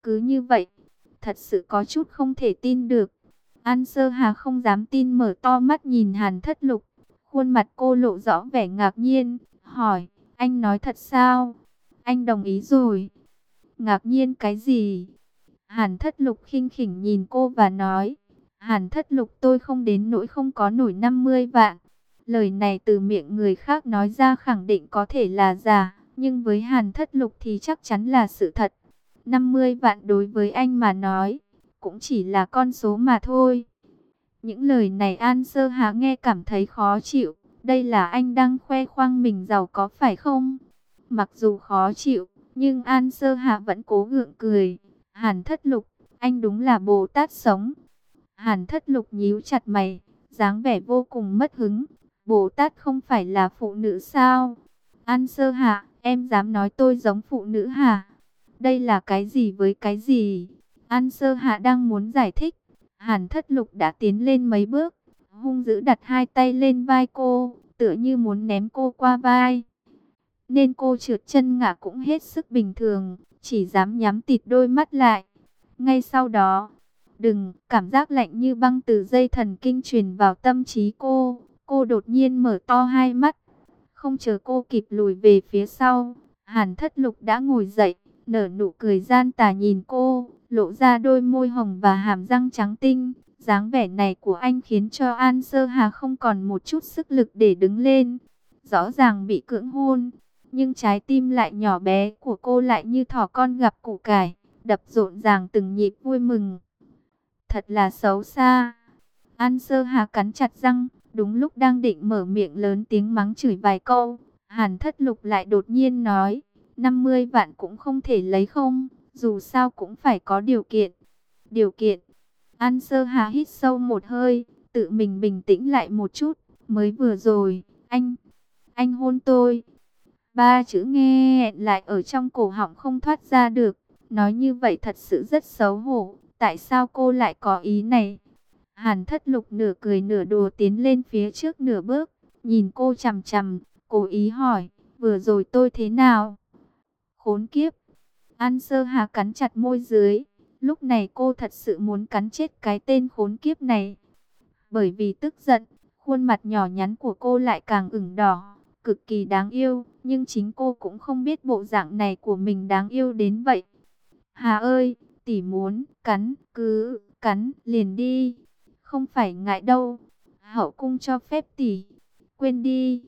Cứ như vậy, thật sự có chút không thể tin được. An Sơ Hà không dám tin, mở to mắt nhìn Hàn Thất Lục. Khuôn mặt cô lộ rõ vẻ ngạc nhiên, hỏi, anh nói thật sao? Anh đồng ý rồi. Ngạc nhiên cái gì? Hàn Thất Lục khinh khỉnh nhìn cô và nói, Hàn Thất Lục, tôi không đến nỗi không có nổi 50 vạn. Lời này từ miệng người khác nói ra khẳng định có thể là giả, nhưng với Hàn Thất Lục thì chắc chắn là sự thật. 50 vạn đối với anh mà nói, cũng chỉ là con số mà thôi. Những lời này An Sơ Hà nghe cảm thấy khó chịu. Đây là anh đang khoe khoang mình giàu có phải không? Mặc dù khó chịu, nhưng An Sơ Hà vẫn cố gượng cười. Hàn Thất Lục, anh đúng là Bồ Tát sống. Hàn Thất Lục nhíu chặt mày, dáng vẻ vô cùng mất hứng. Bồ Tát không phải là phụ nữ sao? An Sơ Hà, em dám nói tôi giống phụ nữ hả? Đây là cái gì với cái gì? An Sơ Hà đang muốn giải thích. Hàn Thất Lục đã tiến lên mấy bước, hung dữ đặt hai tay lên vai cô, tựa như muốn ném cô qua vai. Nên cô trượt chân ngã cũng hết sức bình thường, chỉ dám nhắm tịt đôi mắt lại. Ngay sau đó, cảm giác lạnh như băng từ dây thần kinh truyền vào tâm trí cô đột nhiên mở to hai mắt. Không chờ cô kịp lùi về phía sau, Hàn Thất Lục đã ngồi dậy, nở nụ cười gian tà nhìn cô, lộ ra đôi môi hồng và hàm răng trắng tinh. Dáng vẻ này của anh khiến cho An Sơ Hà không còn một chút sức lực để đứng lên. Rõ ràng bị cưỡng hôn, nhưng trái tim lại nhỏ bé của cô lại như thỏ con gặp củ cải, đập rộn ràng từng nhịp vui mừng. Thật là xấu xa. An Sơ Hà cắn chặt răng, đúng lúc đang định mở miệng lớn tiếng mắng chửi vài câu, Hàn Thất Lục lại đột nhiên nói, 50 vạn cũng không thể lấy không, dù sao cũng phải có điều kiện. Điều kiện? An Sơ Hà hít sâu một hơi, tự mình bình tĩnh lại một chút, mới vừa rồi, anh hôn tôi. Ba chữ nghe lại ở trong cổ họng không thoát ra được, nói như vậy thật sự rất xấu hổ, tại sao cô lại có ý này? Hàn Thất Lục nửa cười nửa đùa tiến lên phía trước nửa bước, nhìn cô chằm chằm, cố ý hỏi, vừa rồi tôi thế nào? Khốn kiếp! An Sơ Hà cắn chặt môi dưới, lúc này cô thật sự muốn cắn chết cái tên khốn kiếp này. Bởi vì tức giận, khuôn mặt nhỏ nhắn của cô lại càng ửng đỏ, cực kỳ đáng yêu, nhưng chính cô cũng không biết bộ dạng này của mình đáng yêu đến vậy. Hà ơi, tỷ muốn cắn, cứ cắn liền đi. Không phải ngại đâu. Hậu cung cho phép tỷ. Quên đi.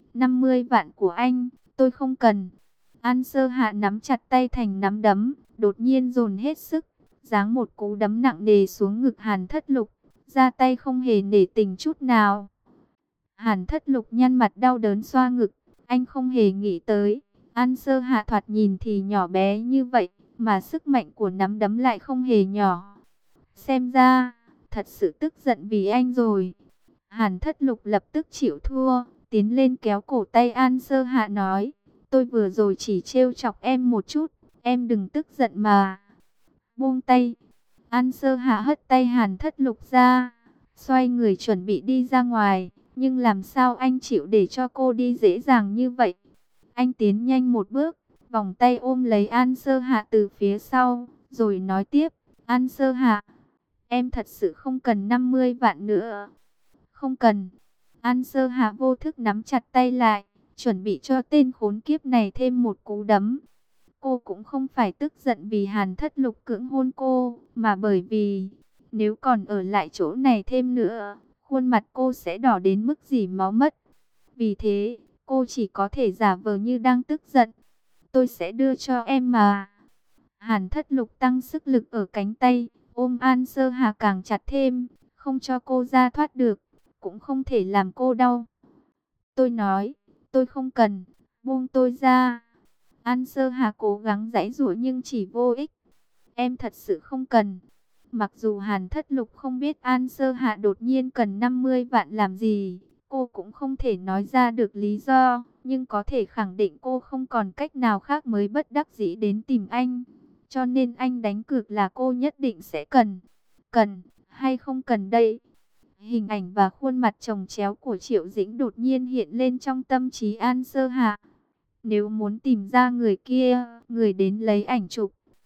50 vạn của anh, tôi không cần. An Sơ Hạ nắm chặt tay thành nắm đấm, đột nhiên dồn hết sức, giáng một cú đấm nặng nề xuống ngực Hàn Thất Lục, ra tay không hề nể tình chút nào. Hàn Thất Lục nhăn mặt đau đớn xoa ngực, anh không hề nghĩ tới, An Sơ Hạ thoạt nhìn thì nhỏ bé như vậy, mà sức mạnh của nắm đấm lại không hề nhỏ. Xem ra, thật sự tức giận vì anh rồi. Hàn Thất Lục lập tức chịu thua, tiến lên kéo cổ tay An Sơ Hạ nói, tôi vừa rồi chỉ trêu chọc em một chút, em đừng tức giận mà. Buông tay. An Sơ Hạ hất tay Hàn Thất Lục ra, xoay người chuẩn bị đi ra ngoài, nhưng làm sao anh chịu để cho cô đi dễ dàng như vậy? Anh tiến nhanh một bước, vòng tay ôm lấy An Sơ Hạ từ phía sau, rồi nói tiếp, An Sơ Hạ, em thật sự không cần 50 vạn nữa. Không cần. An Sơ Hạ vô thức nắm chặt tay lại, chuẩn bị cho tên khốn kiếp này thêm một cú đấm. Cô cũng không phải tức giận vì Hàn Thất Lục cưỡng hôn cô, mà bởi vì nếu còn ở lại chỗ này thêm nữa, khuôn mặt cô sẽ đỏ đến mức rỉ máu mất. Vì thế, cô chỉ có thể giả vờ như đang tức giận. Tôi sẽ đưa cho em mà. Hàn Thất Lục tăng sức lực ở cánh tay, ôm An Sơ Hà càng chặt thêm, không cho cô ra thoát được, cũng không thể làm cô đau. Tôi nói, tôi không cần, buông tôi ra. An Sơ Hà cố gắng giãy giụa nhưng chỉ vô ích. Em thật sự không cần. Mặc dù Hàn Thất Lục không biết An Sơ Hạ đột nhiên cần 50 vạn làm gì, cô cũng không thể nói ra được lý do, nhưng có thể khẳng định cô không còn cách nào khác mới bất đắc dĩ đến tìm anh. Cho nên anh đánh cược là cô nhất định sẽ cần. Cần hay không cần đây? Hình ảnh và khuôn mặt chồng chéo của Triệu Dĩnh đột nhiên hiện lên trong tâm trí An Sơ Hạ. Nếu muốn tìm ra người kia, người đến lấy ảnh chụp,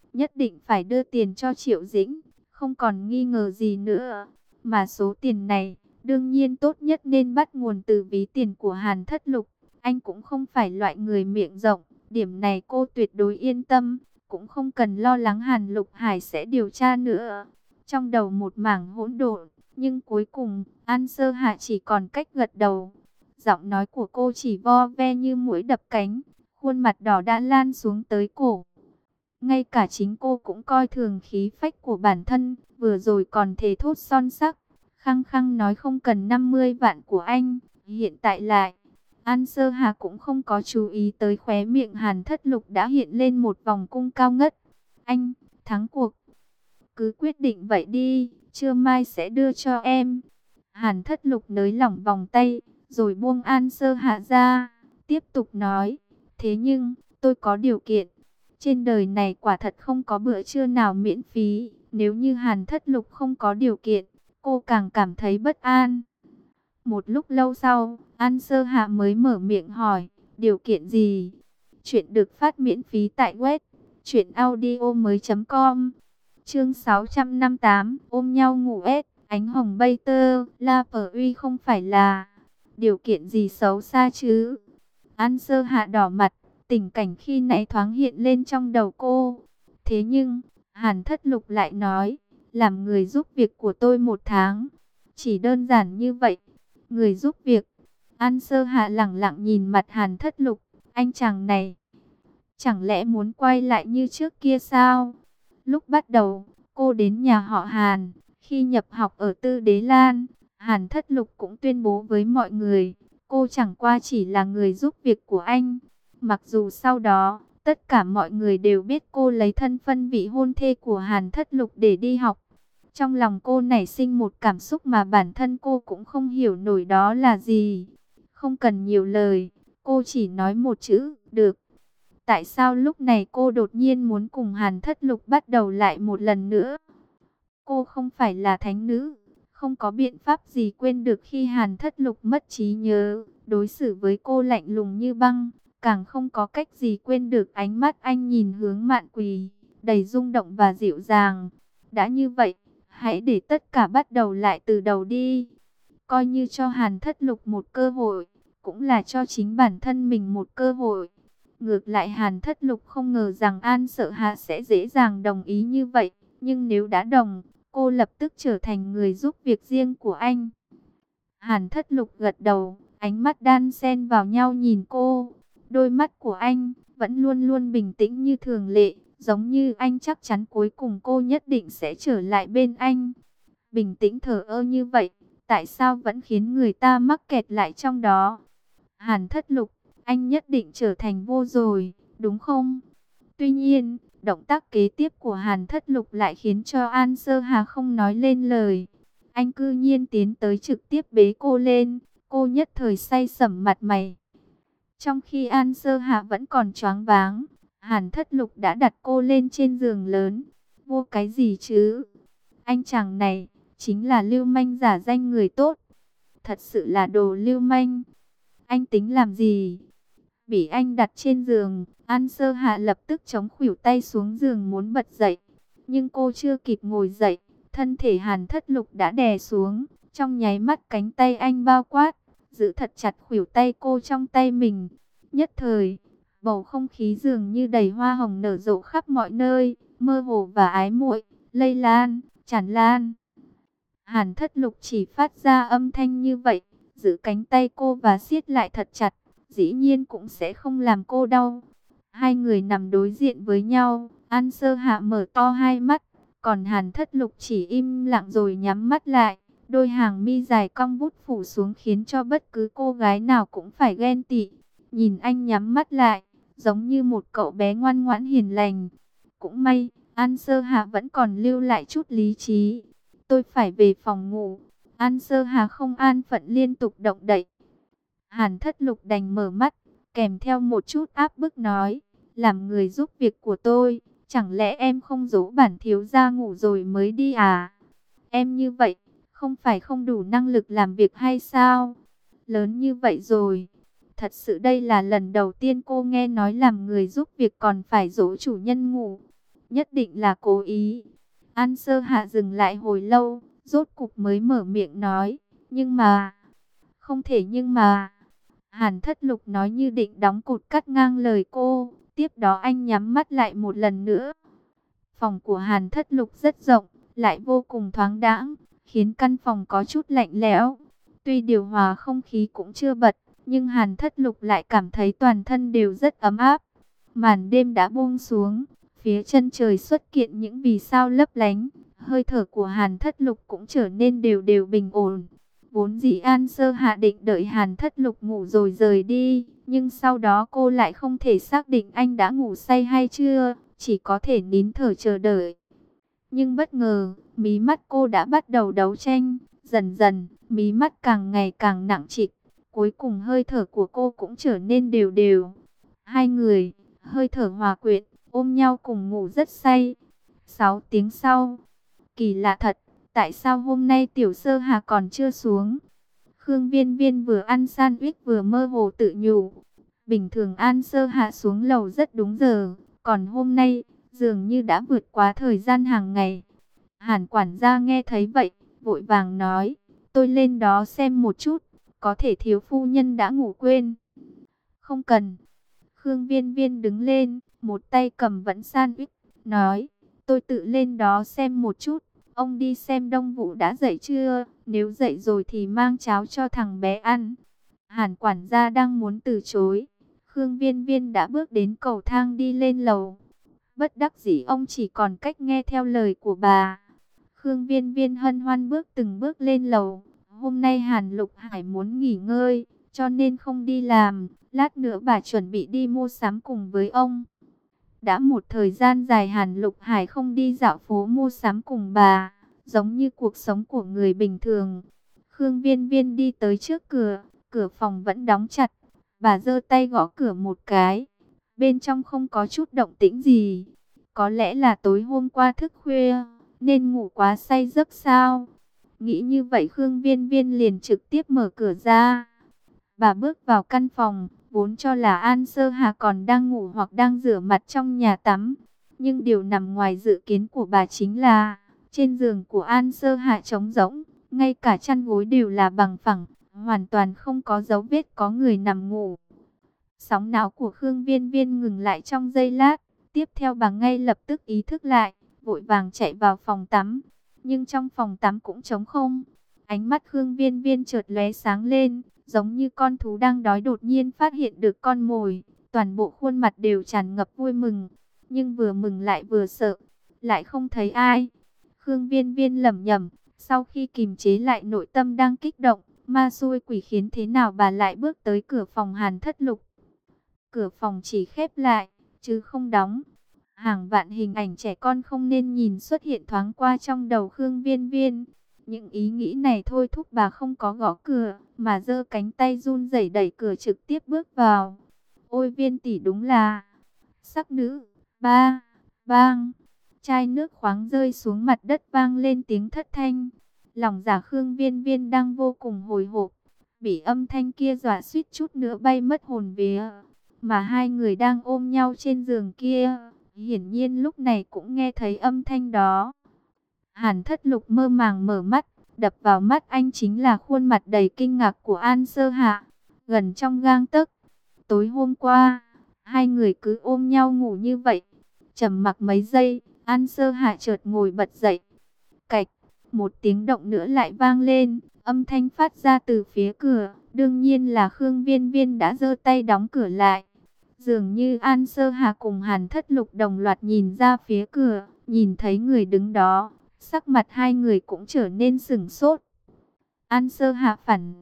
nhất định phải đưa tiền cho Triệu Dĩnh, không còn nghi ngờ gì nữa. Mà số tiền này, đương nhiên tốt nhất nên bắt nguồn từ ví tiền của Hàn Thất Lục. Anh cũng không phải loại người miệng rộng, điểm này cô tuyệt đối yên tâm, cũng không cần lo lắng Hàn Lục Hải sẽ điều tra nữa. Trong đầu một mảng hỗn độn, nhưng cuối cùng, An Sơ Hạ chỉ còn cách gật đầu. Giọng nói của cô chỉ vo ve như muỗi đập cánh, khuôn mặt đỏ đã lan xuống tới cổ. Ngay cả chính cô cũng coi thường khí phách của bản thân, vừa rồi còn thề thốt son sắc, khăng khăng nói không cần 50 vạn của anh, hiện tại lại. An Sơ Hà cũng không có chú ý tới khóe miệng Hàn Thất Lục đã hiện lên một vòng cung cao ngất. Anh, thắng cuộc. Cứ quyết định vậy đi, trưa mai sẽ đưa cho em. Hàn Thất Lục nới lỏng vòng tay, rồi buông An Sơ Hạ ra, tiếp tục nói. Thế nhưng, tôi có điều kiện. Trên đời này quả thật không có bữa trưa nào miễn phí. Nếu như Hàn Thất Lục không có điều kiện, cô càng cảm thấy bất an. Một lúc lâu sau, An Sơ Hạ mới mở miệng hỏi, điều kiện gì? Chuyện được phát miễn phí tại web truyệnaudiomoi.com. Chương 658, ôm nhau ngủ ánh hồng bay tơ, La Phở Uy không phải là điều kiện gì xấu xa chứ? An Sơ Hạ đỏ mặt, tình cảnh khi nãy thoáng hiện lên trong đầu cô. Thế nhưng, Hàn Thất Lục lại nói, làm người giúp việc của tôi 1 tháng. Chỉ đơn giản như vậy. Người giúp việc. An Sơ Hạ lẳng lặng nhìn mặt Hàn Thất Lục. Anh chàng này, chẳng lẽ muốn quay lại như trước kia sao? Lúc bắt đầu, cô đến nhà họ Hàn. Khi nhập học ở Tư Đế Lan, Hàn Thất Lục cũng tuyên bố với mọi người, cô chẳng qua chỉ là người giúp việc của anh. Mặc dù sau đó, tất cả mọi người đều biết cô lấy thân phận vị hôn thê của Hàn Thất Lục để đi học. Trong lòng cô nảy sinh một cảm xúc mà bản thân cô cũng không hiểu nổi đó là gì. Không cần nhiều lời, cô chỉ nói một chữ, được. Tại sao lúc này cô đột nhiên muốn cùng Hàn Thất Lục bắt đầu lại một lần nữa? Cô không phải là thánh nữ, không có biện pháp gì quên được khi Hàn Thất Lục mất trí nhớ, đối xử với cô lạnh lùng như băng, càng không có cách gì quên được ánh mắt anh nhìn hướng Mạn Quỳ, đầy rung động và dịu dàng. Đã như vậy, hãy để tất cả bắt đầu lại từ đầu đi. Coi như cho Hàn Thất Lục một cơ hội, cũng là cho chính bản thân mình một cơ hội. Ngược lại Hàn Thất Lục không ngờ rằng An Sợ Hạ sẽ dễ dàng đồng ý như vậy. Nhưng nếu đã đồng, cô lập tức trở thành người giúp việc riêng của anh. Hàn Thất Lục gật đầu, ánh mắt đan xen vào nhau nhìn cô. Đôi mắt của anh vẫn luôn luôn bình tĩnh như thường lệ, giống như anh chắc chắn cuối cùng cô nhất định sẽ trở lại bên anh. Bình tĩnh thờ ơ như vậy, tại sao vẫn khiến người ta mắc kẹt lại trong đó? Hàn Thất Lục, anh nhất định trở thành vô rồi, đúng không? Tuy nhiên, động tác kế tiếp của Hàn Thất Lục lại khiến cho An Sơ Hà không nói lên lời. Anh cư nhiên tiến tới trực tiếp bế cô lên, cô nhất thời say sẩm mặt mày. Trong khi An Sơ Hạ vẫn còn choáng váng, Hàn Thất Lục đã đặt cô lên trên giường lớn. Vô cái gì chứ? Anh chàng này, chính là lưu manh giả danh người tốt. Thật sự là đồ lưu manh. Anh tính làm gì? Bị anh đặt trên giường, An Sơ Hạ lập tức chống khuỷu tay xuống giường muốn bật dậy. Nhưng cô chưa kịp ngồi dậy, thân thể Hàn Thất Lục đã đè xuống. Trong nháy mắt cánh tay anh bao quát, giữ thật chặt khuỷu tay cô trong tay mình. Nhất thời, bầu không khí dường như đầy hoa hồng nở rộ khắp mọi nơi, mơ hồ và ái muội, lây lan, tràn lan. Hàn Thất Lục chỉ phát ra âm thanh như vậy, giữ cánh tay cô và siết lại thật chặt, dĩ nhiên cũng sẽ không làm cô đau. Hai người nằm đối diện với nhau, An Sơ Hạ mở to hai mắt, còn Hàn Thất Lục chỉ im lặng rồi nhắm mắt lại. Đôi hàng mi dài cong vút phủ xuống khiến cho bất cứ cô gái nào cũng phải ghen tị. Nhìn anh nhắm mắt lại, giống như một cậu bé ngoan ngoãn hiền lành. Cũng may, An Sơ Hà vẫn còn lưu lại chút lý trí. Tôi phải về phòng ngủ. An Sơ Hà không an phận liên tục động đậy. Hàn Thất Lục đành mở mắt, kèm theo một chút áp bức nói. Làm người giúp việc của tôi, chẳng lẽ em không dỗ bản thiếu gia ngủ rồi mới đi à? Em như vậy, không phải không đủ năng lực làm việc hay sao? Lớn như vậy rồi. Thật sự đây là lần đầu tiên cô nghe nói làm người giúp việc còn phải dỗ chủ nhân ngủ. nhất định là cố ý. An Sơ Hạ dừng lại hồi lâu, rốt cục mới mở miệng nói, nhưng mà, không thể nhưng mà. Hàn Thất Lục nói như định đóng cột cắt ngang lời cô, tiếp đó anh nhắm mắt lại một lần nữa. Phòng của Hàn Thất Lục rất rộng, lại vô cùng thoáng đãng, khiến căn phòng có chút lạnh lẽo. Tuy điều hòa không khí cũng chưa bật, nhưng Hàn Thất Lục lại cảm thấy toàn thân đều rất ấm áp. Màn đêm đã buông xuống, phía chân trời xuất hiện những vì sao lấp lánh, hơi thở của Hàn Thất Lục cũng trở nên đều đều bình ổn. Vốn dĩ An Sơ Hạ định đợi Hàn Thất Lục ngủ rồi rời đi, nhưng sau đó cô lại không thể xác định anh đã ngủ say hay chưa, chỉ có thể nín thở chờ đợi. Nhưng bất ngờ, mí mắt cô đã bắt đầu đấu tranh, dần dần, mí mắt càng ngày càng nặng trịch, cuối cùng hơi thở của cô cũng trở nên đều đều. Hai người, hơi thở hòa quyện, ôm nhau cùng ngủ rất say. 6 tiếng sau, kỳ lạ thật, tại sao hôm nay Tiểu Sơ Hà còn chưa xuống? Khương Viên Viên vừa ăn sandwich vừa mơ hồ tự nhủ. Bình thường An Sơ Hà xuống lầu rất đúng giờ, còn hôm nay, dường như đã vượt quá thời gian hàng ngày. Hàn quản gia nghe thấy vậy, vội vàng nói, tôi lên đó xem một chút, có thể thiếu phu nhân đã ngủ quên. Không cần. Khương Viên Viên đứng lên, một tay cầm vẫn sandwich, nói, tôi tự lên đó xem một chút. Ông đi xem Đông Vũ đã dậy chưa? Nếu dậy rồi thì mang cháo cho thằng bé ăn. Hàn quản gia đang muốn từ chối. Khương Viên Viên đã bước đến cầu thang đi lên lầu. Bất đắc dĩ ông chỉ còn cách nghe theo lời của bà. Khương Viên Viên hân hoan bước từng bước lên lầu. Hôm nay Hàn Lục Hải muốn nghỉ ngơi, cho nên không đi làm. Lát nữa bà chuẩn bị đi mua sắm cùng với ông. Đã một thời gian dài Hàn Lục Hải không đi dạo phố mua sắm cùng bà, giống như cuộc sống của người bình thường. Khương Viên Viên đi tới trước cửa, cửa phòng vẫn đóng chặt. Bà giơ tay gõ cửa một cái. Bên trong không có chút động tĩnh gì. Có lẽ là tối hôm qua thức khuya, nên ngủ quá say giấc sao? Nghĩ như vậy Khương Viên Viên liền trực tiếp mở cửa ra. Bà bước vào căn phòng, vốn cho là An Sơ Hà còn đang ngủ hoặc đang rửa mặt trong nhà tắm. Nhưng điều nằm ngoài dự kiến của bà chính là, trên giường của An Sơ Hà trống rỗng, ngay cả chăn gối đều là bằng phẳng, hoàn toàn không có dấu vết có người nằm ngủ. Sóng não của Khương Viên Viên ngừng lại trong giây lát, tiếp theo bà ngay lập tức ý thức lại, vội vàng chạy vào phòng tắm. Nhưng trong phòng tắm cũng trống không. Ánh mắt Khương Viên Viên chợt lóe sáng lên, giống như con thú đang đói đột nhiên phát hiện được con mồi, toàn bộ khuôn mặt đều tràn ngập vui mừng, nhưng vừa mừng lại vừa sợ, lại không thấy ai. Khương Viên Viên lẩm nhẩm, sau khi kìm chế lại nội tâm đang kích động, ma xui quỷ khiến thế nào bà lại bước tới cửa phòng Hàn Thất Lục. Cửa phòng chỉ khép lại, chứ không đóng. Hàng vạn hình ảnh trẻ con không nên nhìn xuất hiện thoáng qua trong đầu Khương Viên Viên. Những ý nghĩ này thôi thúc bà không có gõ cửa, mà giơ cánh tay run rẩy đẩy cửa trực tiếp bước vào. Ôi Viên tỷ đúng là sắc nữ. Ba, bang, chai nước khoáng rơi xuống mặt đất vang lên tiếng thất thanh. Lòng giả Khương Viên Viên đang vô cùng hồi hộp, bị âm thanh kia dọa suýt chút nữa bay mất hồn vía. Mà hai người đang ôm nhau trên giường kia, hiển nhiên lúc này cũng nghe thấy âm thanh đó. Hàn Thất Lục mơ màng mở mắt, đập vào mắt anh chính là khuôn mặt đầy kinh ngạc của An Sơ Hạ, gần trong gang tấc. Tối hôm qua, hai người cứ ôm nhau ngủ như vậy. Trầm mặc mấy giây, An Sơ Hạ chợt ngồi bật dậy. Cạch, một tiếng động nữa lại vang lên, âm thanh phát ra từ phía cửa, đương nhiên là Khương Viên Viên đã giơ tay đóng cửa lại. Dường như An Sơ Hà cùng Hàn Thất Lục đồng loạt nhìn ra phía cửa, nhìn thấy người đứng đó, sắc mặt hai người cũng trở nên sửng sốt. An Sơ Hà phản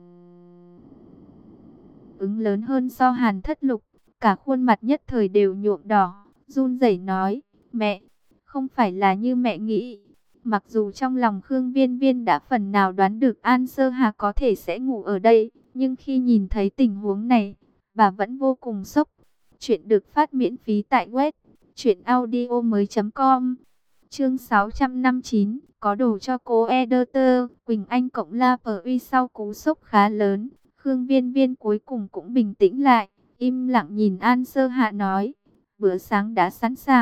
ứng lớn hơn so Hàn Thất Lục, cả khuôn mặt nhất thời đều nhuộm đỏ, run rẩy nói, mẹ, không phải là như mẹ nghĩ. Mặc dù trong lòng Khương Viên Viên đã phần nào đoán được An Sơ Hà có thể sẽ ngủ ở đây, nhưng khi nhìn thấy tình huống này, bà vẫn vô cùng sốc. Chuyện được phát miễn phí tại web truyệnaudiomoi.com. Chương 659, có đồ cho cô editor. Quỳnh Anh cộng La Uy sau cú sốc khá lớn, Khương Viên Viên cuối cùng cũng bình tĩnh lại, im lặng nhìn An Sơ Hạ nói, bữa sáng đã sẵn sàng,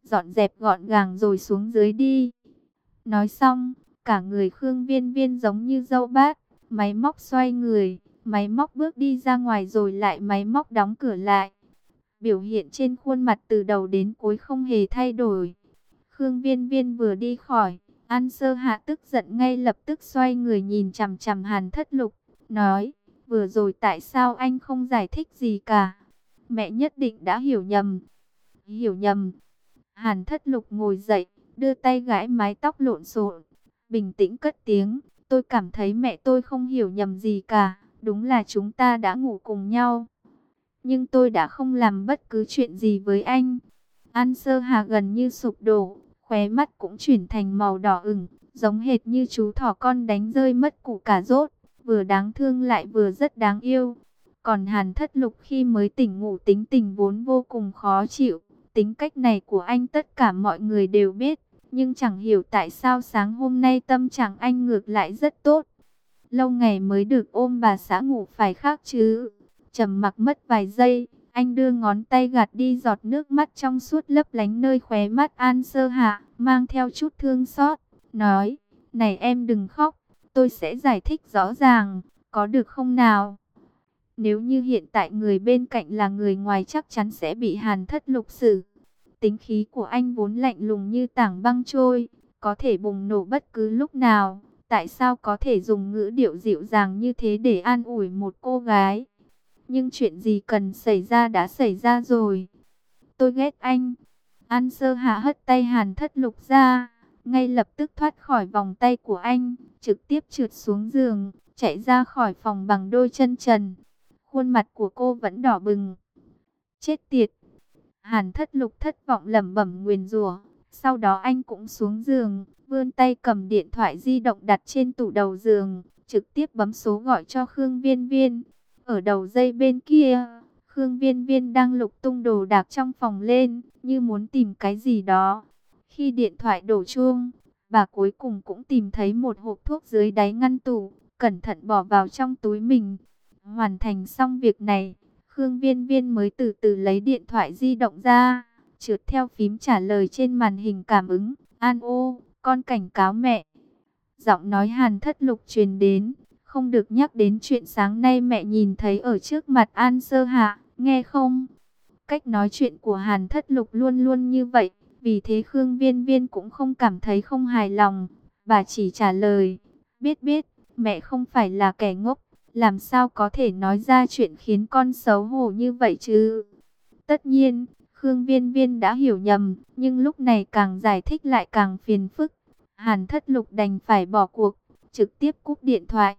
dọn dẹp gọn gàng rồi xuống dưới đi. Nói xong, cả người Khương Viên Viên giống như dâu bát, máy móc xoay người, máy móc bước đi ra ngoài rồi lại máy móc đóng cửa lại. Biểu hiện trên khuôn mặt từ đầu đến cuối không hề thay đổi. Khương Viên Viên vừa đi khỏi, An Sơ Hạ tức giận ngay lập tức xoay người nhìn chằm chằm Hàn Thất Lục, nói, vừa rồi tại sao anh không giải thích gì cả? Mẹ nhất định đã hiểu nhầm. Hiểu nhầm. Hàn Thất Lục ngồi dậy, đưa tay gãi mái tóc lộn xộn, bình tĩnh cất tiếng, tôi cảm thấy mẹ tôi không hiểu nhầm gì cả, đúng là chúng ta đã ngủ cùng nhau. Nhưng tôi đã không làm bất cứ chuyện gì với anh. An Sơ Hà gần như sụp đổ, khóe mắt cũng chuyển thành màu đỏ ửng, giống hệt như chú thỏ con đánh rơi mất củ cà rốt, vừa đáng thương lại vừa rất đáng yêu. Còn Hàn Thất Lục khi mới tỉnh ngủ tính tình vốn vô cùng khó chịu, tính cách này của anh tất cả mọi người đều biết, nhưng chẳng hiểu tại sao sáng hôm nay tâm trạng anh ngược lại rất tốt. Lâu ngày mới được ôm bà xã ngủ phải khác chứ. Trầm mặc mất vài giây, anh đưa ngón tay gạt đi giọt nước mắt trong suốt lấp lánh nơi khóe mắt An Sơ Hạ, mang theo chút thương xót, nói, này em đừng khóc, tôi sẽ giải thích rõ ràng, có được không nào? Nếu như hiện tại người bên cạnh là người ngoài chắc chắn sẽ bị Hàn Thất Lục xử. Tính khí của anh vốn lạnh lùng như tảng băng trôi, có thể bùng nổ bất cứ lúc nào. Tại sao có thể dùng ngữ điệu dịu dàng như thế để an ủi một cô gái? Nhưng chuyện gì cần xảy ra đã xảy ra rồi. Tôi ghét anh. An Sơ Hạ hất tay Hàn Thất Lục ra, ngay lập tức thoát khỏi vòng tay của anh, trực tiếp trượt xuống giường, chạy ra khỏi phòng bằng đôi chân trần. Khuôn mặt của cô vẫn đỏ bừng. Chết tiệt. Hàn Thất Lục thất vọng lẩm bẩm nguyền rủa. Sau đó anh cũng xuống giường, vươn tay cầm điện thoại di động đặt trên tủ đầu giường, trực tiếp bấm số gọi cho Khương Viên Viên. Ở đầu dây bên kia, Khương Viên Viên đang lục tung đồ đạc trong phòng lên, như muốn tìm cái gì đó. Khi điện thoại đổ chuông, bà cuối cùng cũng tìm thấy một hộp thuốc dưới đáy ngăn tủ, cẩn thận bỏ vào trong túi mình. Hoàn thành xong việc này, Khương Viên Viên mới từ từ lấy điện thoại di động ra, trượt theo phím trả lời trên màn hình cảm ứng. An ô, con cảnh cáo mẹ. Giọng nói Hàn Thất Lục truyền đến, không được nhắc đến chuyện sáng nay mẹ nhìn thấy ở trước mặt An Sơ Hạ, nghe không? Cách nói chuyện của Hàn Thất Lục luôn luôn như vậy, vì thế Khương Viên Viên cũng không cảm thấy không hài lòng. Bà chỉ trả lời, biết biết, mẹ không phải là kẻ ngốc, làm sao có thể nói ra chuyện khiến con xấu hổ như vậy chứ? Tất nhiên, Khương Viên Viên đã hiểu nhầm, nhưng lúc này càng giải thích lại càng phiền phức. Hàn Thất Lục đành phải bỏ cuộc, trực tiếp cúp điện thoại.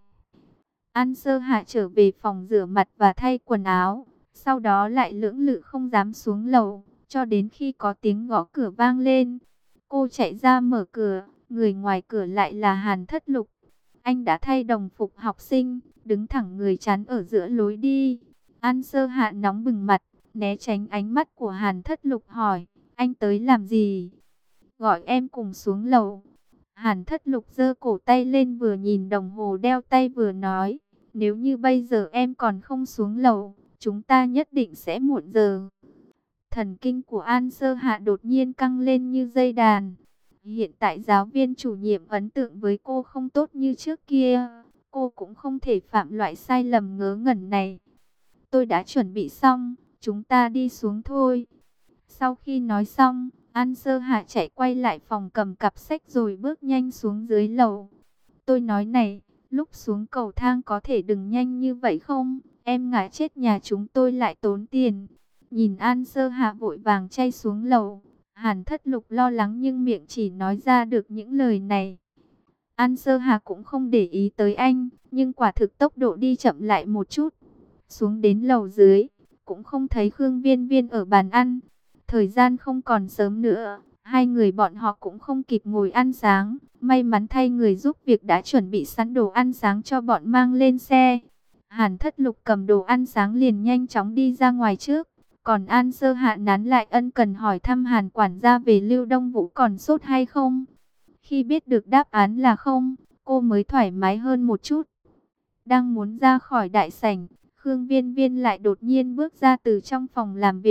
An Sơ Hạ trở về phòng rửa mặt và thay quần áo, sau đó lại lưỡng lự không dám xuống lầu, cho đến khi có tiếng gõ cửa vang lên. Cô chạy ra mở cửa, người ngoài cửa lại là Hàn Thất Lục. Anh đã thay đồng phục học sinh, đứng thẳng người chắn ở giữa lối đi. An Sơ Hạ nóng bừng mặt, né tránh ánh mắt của Hàn Thất Lục hỏi, anh tới làm gì? Gọi em cùng xuống lầu. Hàn Thất Lục giơ cổ tay lên vừa nhìn đồng hồ đeo tay vừa nói, nếu như bây giờ em còn không xuống lầu, chúng ta nhất định sẽ muộn giờ. Thần kinh của An Sơ Hạ đột nhiên căng lên như dây đàn. Hiện tại giáo viên chủ nhiệm ấn tượng với cô không tốt như trước kia, cô cũng không thể phạm loại sai lầm ngớ ngẩn này. Tôi đã chuẩn bị xong, chúng ta đi xuống thôi. Sau khi nói xong, An Sơ Hạ chạy quay lại phòng cầm cặp sách rồi bước nhanh xuống dưới lầu. Tôi nói này, lúc xuống cầu thang có thể đừng nhanh như vậy không? Em ngã chết nhà chúng tôi lại tốn tiền. Nhìn An Sơ Hạ vội vàng chay xuống lầu, Hàn Thất Lục lo lắng nhưng miệng chỉ nói ra được những lời này. An Sơ Hạ cũng không để ý tới anh, nhưng quả thực tốc độ đi chậm lại một chút. Xuống đến lầu dưới, cũng không thấy Khương Viên Viên ở bàn ăn. Thời gian không còn sớm nữa, hai người bọn họ cũng không kịp ngồi ăn sáng. May mắn thay người giúp việc đã chuẩn bị sẵn đồ ăn sáng cho bọn mang lên xe. Hàn Thất Lục cầm đồ ăn sáng liền nhanh chóng đi ra ngoài trước. Còn An Sơ Hạ nán lại ân cần hỏi thăm Hàn quản gia về Lưu Đông Vũ còn sốt hay không. Khi biết được đáp án là không, cô mới thoải mái hơn một chút. Đang muốn ra khỏi đại sảnh, Khương Viên Viên lại đột nhiên bước ra từ trong phòng làm việc.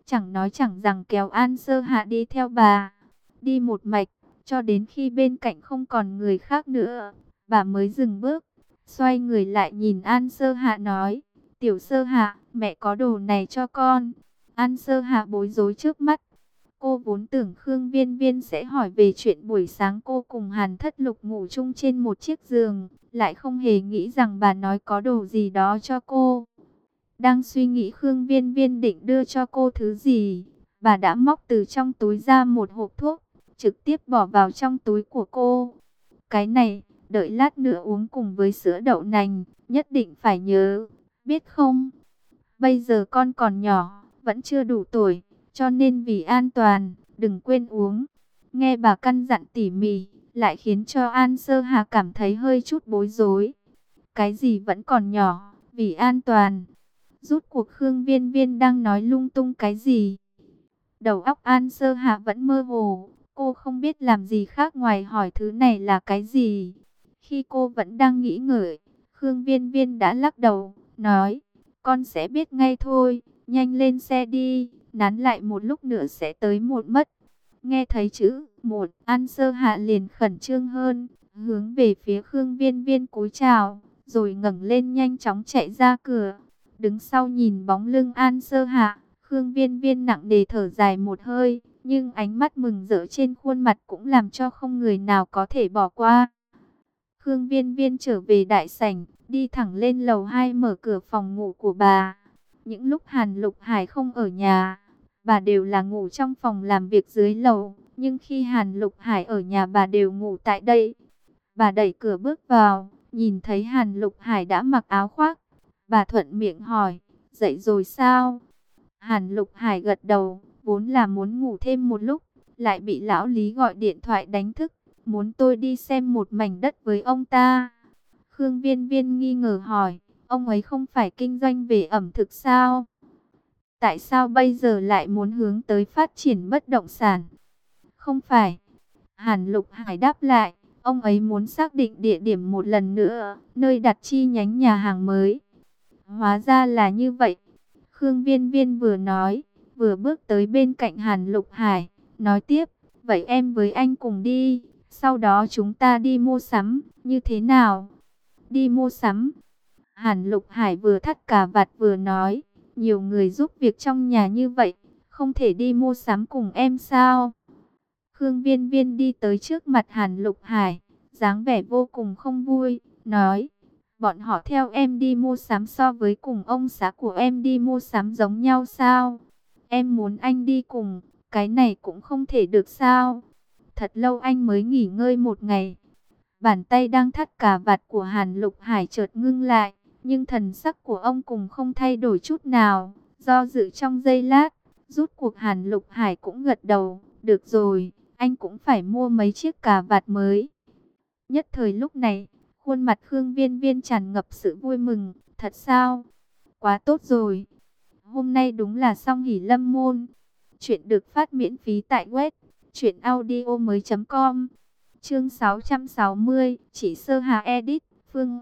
chẳng nói chẳng rằng kéo An Sơ Hạ đi theo bà, đi một mạch, cho đến khi bên cạnh không còn người khác nữa, bà mới dừng bước, xoay người lại nhìn An Sơ Hạ nói, Tiểu Sơ Hạ, mẹ có đồ này cho con. An Sơ Hạ bối rối trước mắt. Cô vốn tưởng Khương Viên Viên sẽ hỏi về chuyện buổi sáng cô cùng Hàn Thất Lục ngủ chung trên một chiếc giường, lại không hề nghĩ rằng bà nói có đồ gì đó cho cô. Đang suy nghĩ Khương Viên Viên định đưa cho cô thứ gì, bà đã móc từ trong túi ra một hộp thuốc, trực tiếp bỏ vào trong túi của cô. Cái này, đợi lát nữa uống cùng với sữa đậu nành, nhất định phải nhớ, biết không? Bây giờ con còn nhỏ, vẫn chưa đủ tuổi, cho nên vì an toàn, đừng quên uống. Nghe bà căn dặn tỉ mỉ, lại khiến cho An Sơ Hà cảm thấy hơi chút bối rối. Cái gì vẫn còn nhỏ, vì an toàn. Rút cuộc Khương Viên Viên đang nói lung tung cái gì? Đầu óc An Sơ Hạ vẫn mơ hồ, cô không biết làm gì khác ngoài hỏi thứ này là cái gì. Khi cô vẫn đang nghĩ ngợi, Khương Viên Viên đã lắc đầu, nói, con sẽ biết ngay thôi, nhanh lên xe đi, nán lại một lúc nữa sẽ tới một mất. Nghe thấy chữ một, An Sơ Hạ liền khẩn trương hơn, hướng về phía Khương Viên Viên cúi chào, rồi ngẩng lên nhanh chóng chạy ra cửa. Đứng sau nhìn bóng lưng An Sơ Hạ, Khương Viên Viên nặng nề thở dài một hơi, nhưng ánh mắt mừng rỡ trên khuôn mặt cũng làm cho không người nào có thể bỏ qua. Khương Viên Viên trở về đại sảnh, đi thẳng lên lầu 2 mở cửa phòng ngủ của bà. Những lúc Hàn Lục Hải không ở nhà, bà đều là ngủ trong phòng làm việc dưới lầu, nhưng khi Hàn Lục Hải ở nhà bà đều ngủ tại đây. Bà đẩy cửa bước vào, nhìn thấy Hàn Lục Hải đã mặc áo khoác. Bà thuận miệng hỏi, dậy rồi sao? Hàn Lục Hải gật đầu, vốn là muốn ngủ thêm một lúc, lại bị lão Lý gọi điện thoại đánh thức, muốn tôi đi xem một mảnh đất với ông ta. Khương Viên Viên nghi ngờ hỏi, ông ấy không phải kinh doanh về ẩm thực sao? Tại sao bây giờ lại muốn hướng tới phát triển bất động sản? Không phải. Hàn Lục Hải đáp lại, ông ấy muốn xác định địa điểm một lần nữa, nơi đặt chi nhánh nhà hàng mới. Hóa ra là như vậy. Khương Viên Viên vừa nói, vừa bước tới bên cạnh Hàn Lục Hải, nói tiếp, vậy em với anh cùng đi, sau đó chúng ta đi mua sắm, như thế nào? Đi mua sắm. Hàn Lục Hải vừa thắt cà vạt vừa nói, nhiều người giúp việc trong nhà như vậy, không thể đi mua sắm cùng em sao? Khương Viên Viên đi tới trước mặt Hàn Lục Hải, dáng vẻ vô cùng không vui, nói, bọn họ theo em đi mua sắm so với cùng ông xã của em đi mua sắm giống nhau sao? Em muốn anh đi cùng, cái này cũng không thể được sao? Thật lâu anh mới nghỉ ngơi một ngày. Bàn tay đang thắt cà vạt của Hàn Lục Hải chợt ngưng lại, nhưng thần sắc của ông cùng không thay đổi chút nào, do dự trong giây lát, rút cuộc Hàn Lục Hải cũng gật đầu, được rồi, anh cũng phải mua mấy chiếc cà vạt mới. Nhất thời lúc này, khuôn mặt Khương Viên Viên tràn ngập sự vui mừng, thật sao? Quá tốt rồi. Hôm nay đúng là song hỷ lâm môn. Chuyện được phát miễn phí tại web truyệnaudiomoi.com. Chương 660, chỉ sơ hà edit, Phương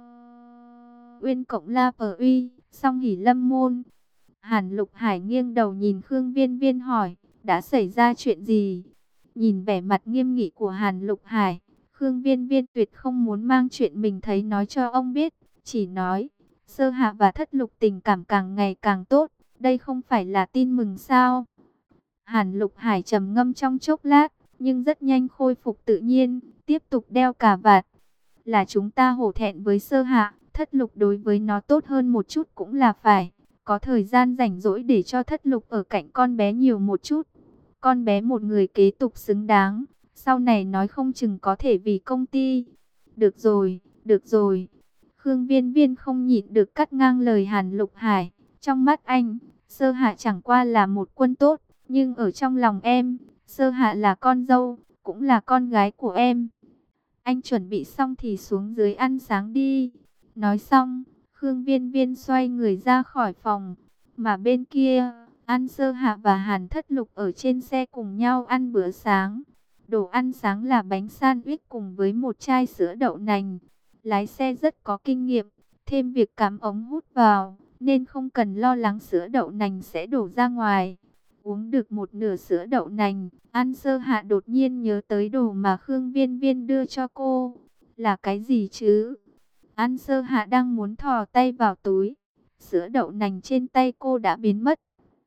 Uyên cộng La Pờ Uy, song hỷ lâm môn. Hàn Lục Hải nghiêng đầu nhìn Khương Viên Viên hỏi, đã xảy ra chuyện gì? Nhìn vẻ mặt nghiêm nghị của Hàn Lục Hải, Khương Viên Viên tuyệt không muốn mang chuyện mình thấy nói cho ông biết, chỉ nói, Sơ Hạ và Thất Lục tình cảm càng ngày càng tốt, đây không phải là tin mừng sao? Hàn Lục Hải trầm ngâm trong chốc lát, nhưng rất nhanh khôi phục tự nhiên, tiếp tục đeo cà vạt. Là chúng ta hổ thẹn với Sơ Hạ, Thất Lục đối với nó tốt hơn một chút cũng là phải, có thời gian rảnh rỗi để cho Thất Lục ở cạnh con bé nhiều một chút. Con bé một người kế tục xứng đáng, sau này nói không chừng có thể vì công ty. Được rồi, được rồi. Khương Viên Viên không nhịn được cắt ngang lời Hàn Lục Hải. Trong mắt anh, Sơ Hạ chẳng qua là một quân tốt, nhưng ở trong lòng em, Sơ Hạ là con dâu, cũng là con gái của em. Anh chuẩn bị xong thì xuống dưới ăn sáng đi. Nói xong, Khương Viên Viên xoay người ra khỏi phòng, mà bên kia An Sơ Hạ và Hàn Thất Lục ở trên xe cùng nhau ăn bữa sáng. Đồ ăn sáng là bánh sandwich cùng với một chai sữa đậu nành. Lái xe rất có kinh nghiệm, thêm việc cắm ống hút vào, nên không cần lo lắng sữa đậu nành sẽ đổ ra ngoài. Uống được một nửa sữa đậu nành, An Sơ Hạ đột nhiên nhớ tới đồ mà Khương Viên Viên đưa cho cô. Là cái gì chứ? An Sơ Hạ đang muốn thò tay vào túi, sữa đậu nành trên tay cô đã biến mất.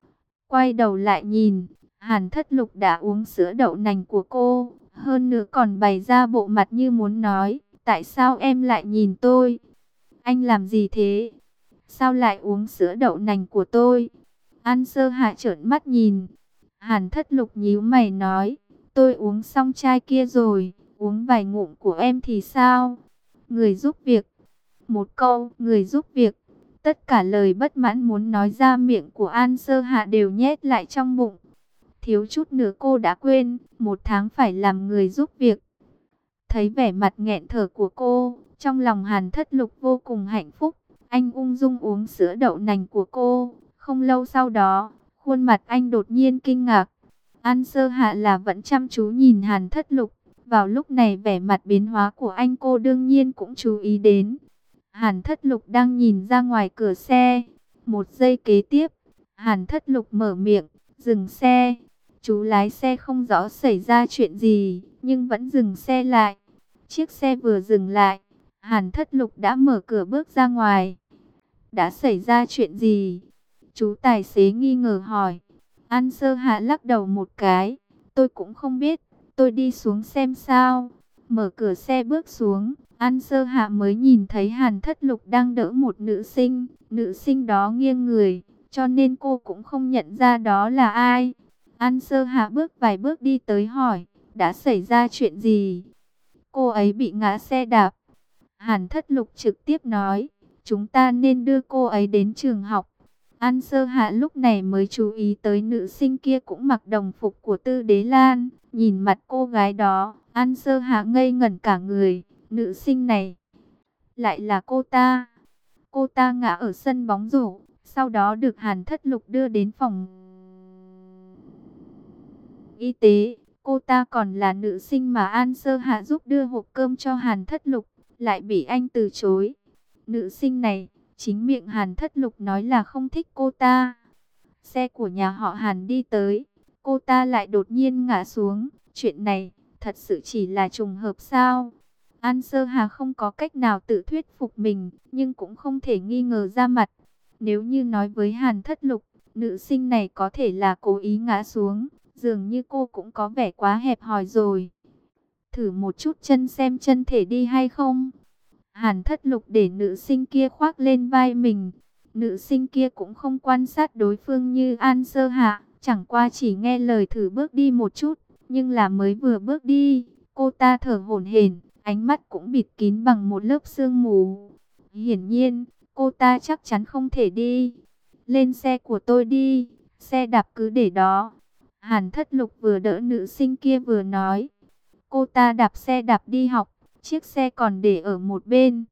Quay đầu lại nhìn, Hàn Thất Lục đã uống sữa đậu nành của cô, hơn nữa còn bày ra bộ mặt như muốn nói, tại sao em lại nhìn tôi? Anh làm gì thế? Sao lại uống sữa đậu nành của tôi? An Sơ Hạ trợn mắt nhìn. Hàn Thất Lục nhíu mày nói, tôi uống xong chai kia rồi, uống vài ngụm của em thì sao? Người giúp việc. Một câu, người giúp việc. Tất cả lời bất mãn muốn nói ra miệng của An Sơ Hạ đều nhét lại trong bụng. Thiếu chút nữa cô đã quên, 1 tháng phải làm người giúp việc. Thấy vẻ mặt nghẹn thở của cô, trong lòng Hàn Thất Lục vô cùng hạnh phúc. Anh ung dung uống sữa đậu nành của cô. Không lâu sau đó, khuôn mặt anh đột nhiên kinh ngạc. An Sơ Hạ là vẫn chăm chú nhìn Hàn Thất Lục. Vào lúc này vẻ mặt biến hóa của anh cô đương nhiên cũng chú ý đến. Hàn Thất Lục đang nhìn ra ngoài cửa xe. 1 giây kế tiếp, Hàn Thất Lục mở miệng, dừng xe. Chú lái xe không rõ xảy ra chuyện gì, nhưng vẫn dừng xe lại. Chiếc xe vừa dừng lại, Hàn Thất Lục đã mở cửa bước ra ngoài. Đã xảy ra chuyện gì? Chú tài xế nghi ngờ hỏi. An Sơ Hạ lắc đầu một cái. Tôi cũng không biết, tôi đi xuống xem sao. Mở cửa xe bước xuống, An Sơ Hạ mới nhìn thấy Hàn Thất Lục đang đỡ một nữ sinh. Nữ sinh đó nghiêng người, cho nên cô cũng không nhận ra đó là ai. An Sơ Hạ bước vài bước đi tới hỏi, đã xảy ra chuyện gì? Cô ấy bị ngã xe đạp. Hàn Thất Lục trực tiếp nói, chúng ta nên đưa cô ấy đến trường học. An Sơ Hạ lúc này mới chú ý tới nữ sinh kia cũng mặc đồng phục của Tư Đế Lan. Nhìn mặt cô gái đó, An Sơ Hạ ngây ngẩn cả người. Nữ sinh này lại là cô ta. Cô ta ngã ở sân bóng rổ, sau đó được Hàn Thất Lục đưa đến phòng y tế. Cô ta còn là nữ sinh mà An Sơ Hạ giúp đưa hộp cơm cho Hàn Thất Lục, lại bị anh từ chối. Nữ sinh này, chính miệng Hàn Thất Lục nói là không thích cô ta. Xe của nhà họ Hàn đi tới, cô ta lại đột nhiên ngã xuống. Chuyện này, thật sự chỉ là trùng hợp sao? An Sơ Hà không có cách nào tự thuyết phục mình, nhưng cũng không thể nghi ngờ ra mặt. Nếu như nói với Hàn Thất Lục, nữ sinh này có thể là cố ý ngã xuống, dường như cô cũng có vẻ quá hẹp hòi rồi. Thử một chút chân xem chân thể đi hay không? Hàn Thất Lục để nữ sinh kia khoác lên vai mình. Nữ sinh kia cũng không quan sát đối phương như An Sơ Hạ, chẳng qua chỉ nghe lời thử bước đi một chút, nhưng là mới vừa bước đi, cô ta thở hổn hển, ánh mắt cũng bịt kín bằng một lớp sương mù. Hiển nhiên, cô ta chắc chắn không thể đi. Lên xe của tôi đi, xe đạp cứ để đó. Hàn Thất Lục vừa đỡ nữ sinh kia vừa nói. Cô ta đạp xe đạp đi học, chiếc xe còn để ở một bên.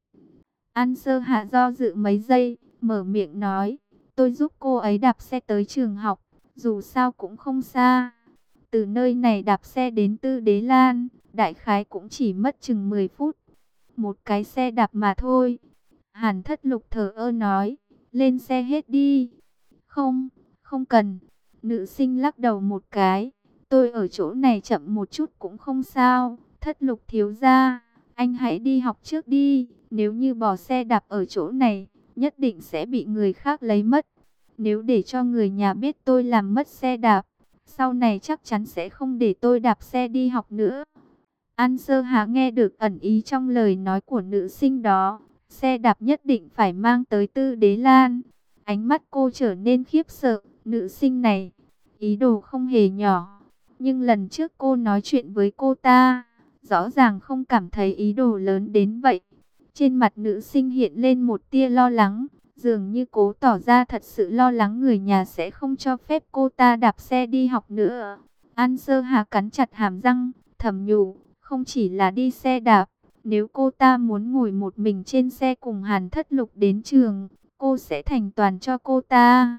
An Sơ Hạ do dự mấy giây, mở miệng nói, tôi giúp cô ấy đạp xe tới trường học, dù sao cũng không xa. Từ nơi này đạp xe đến Tư Đế Lan, đại khái cũng chỉ mất chừng 10 phút. Một cái xe đạp mà thôi. Hàn Thất Lục thờ ơ nói, lên xe hết đi. Không, không cần. Nữ sinh lắc đầu một cái, tôi ở chỗ này chậm một chút cũng không sao. Thất Lục thiếu gia, anh hãy đi học trước đi. Nếu như bỏ xe đạp ở chỗ này, nhất định sẽ bị người khác lấy mất. Nếu để cho người nhà biết tôi làm mất xe đạp, sau này chắc chắn sẽ không để tôi đạp xe đi học nữa. An Sơ Hà nghe được ẩn ý trong lời nói của nữ sinh đó. Xe đạp nhất định phải mang tới Tư Đế Lan. Ánh mắt cô trở nên khiếp sợ. Nữ sinh này, ý đồ không hề nhỏ. Nhưng lần trước cô nói chuyện với cô ta, rõ ràng không cảm thấy ý đồ lớn đến vậy. Trên mặt nữ sinh hiện lên một tia lo lắng, dường như cố tỏ ra thật sự lo lắng người nhà sẽ không cho phép cô ta đạp xe đi học nữa. An Sơ Hà cắn chặt hàm răng, thầm nhủ, không chỉ là đi xe đạp, nếu cô ta muốn ngồi một mình trên xe cùng Hàn Thất Lục đến trường, cô sẽ thành toàn cho cô ta.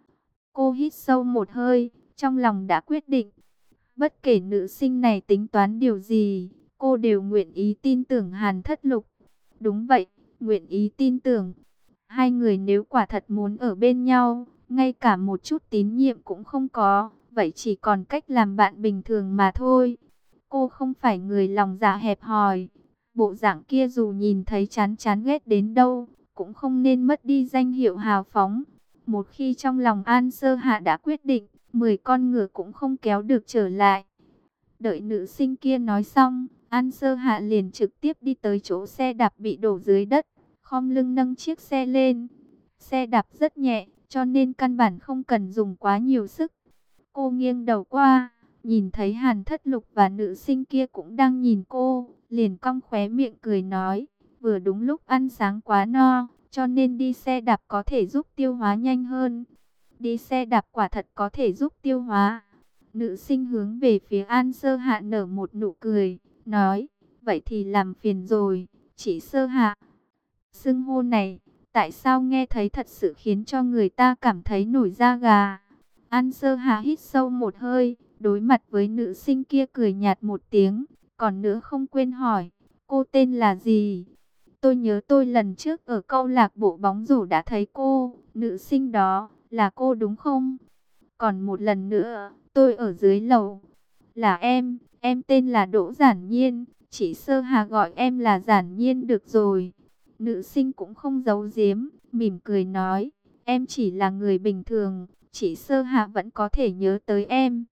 Cô hít sâu một hơi, trong lòng đã quyết định. Bất kể nữ sinh này tính toán điều gì, cô đều nguyện ý tin tưởng Hàn Thất Lục. Đúng vậy, nguyện ý tin tưởng. Hai người nếu quả thật muốn ở bên nhau, ngay cả một chút tín nhiệm cũng không có, vậy chỉ còn cách làm bạn bình thường mà thôi. Cô không phải người lòng dạ hẹp hòi. Bộ dạng kia dù nhìn thấy chán chán ghét đến đâu, cũng không nên mất đi danh hiệu hào phóng. Một khi trong lòng An Sơ Hạ đã quyết định, 10 con ngựa cũng không kéo được trở lại. Đợi nữ sinh kia nói xong, An Sơ Hạ liền trực tiếp đi tới chỗ xe đạp bị đổ dưới đất, khom lưng nâng chiếc xe lên. Xe đạp rất nhẹ, cho nên căn bản không cần dùng quá nhiều sức. Cô nghiêng đầu qua, nhìn thấy Hàn Thất Lục và nữ sinh kia cũng đang nhìn cô, liền cong khóe miệng cười nói, vừa đúng lúc ăn sáng quá no, cho nên đi xe đạp có thể giúp tiêu hóa nhanh hơn. Đi xe đạp quả thật có thể giúp tiêu hóa. Nữ sinh hướng về phía An Sơ Hạ nở một nụ cười, nói, vậy thì làm phiền rồi, chị Sơ Hạ. Xưng hô này, tại sao nghe thấy thật sự khiến cho người ta cảm thấy nổi da gà. An Sơ Hạ hít sâu một hơi, đối mặt với nữ sinh kia cười nhạt một tiếng, còn nữa không quên hỏi, cô tên là gì? Tôi nhớ tôi lần trước ở câu lạc bộ bóng rổ đã thấy cô, nữ sinh đó, là cô đúng không? Còn một lần nữa, tôi ở dưới lầu. Là em tên là Đỗ Giản Nhiên, chị Sơ Hà gọi em là Giản Nhiên được rồi. Nữ sinh cũng không giấu giếm, mỉm cười nói, em chỉ là người bình thường, chị Sơ Hà vẫn có thể nhớ tới em.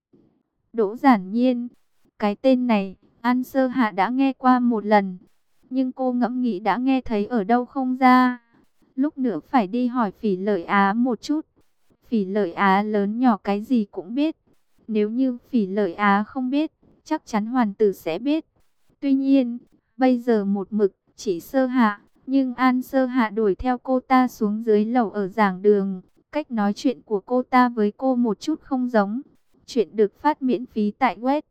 Đỗ Giản Nhiên, cái tên này, An Sơ Hạ đã nghe qua một lần, nhưng cô ngẫm nghĩ đã nghe thấy ở đâu không ra. Lúc nữa phải đi hỏi Phỉ Lợi Á một chút. Phỉ Lợi Á lớn nhỏ cái gì cũng biết. Nếu như Phỉ Lợi Á không biết, chắc chắn Hoàn Tử sẽ biết. Tuy nhiên, bây giờ một mực chỉ Sơ Hạ, nhưng An Sơ Hạ đuổi theo cô ta xuống dưới lầu ở giảng đường. Cách nói chuyện của cô ta với cô một chút không giống. Chuyện được phát miễn phí tại web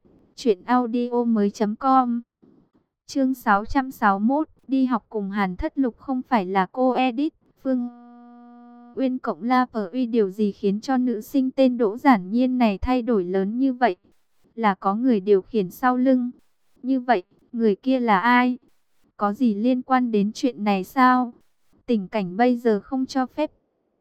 truyệnaudiomoi.com. Chương 661, đi học cùng Hàn Thất Lục không phải là cô edit, Phương Uyên cộng La Pờ Uy, điều gì khiến cho nữ sinh tên Đỗ Giản Nhiên này thay đổi lớn như vậy? Là có người điều khiển sau lưng. Như vậy, người kia là ai? Có gì liên quan đến chuyện này sao? Tình cảnh bây giờ không cho phép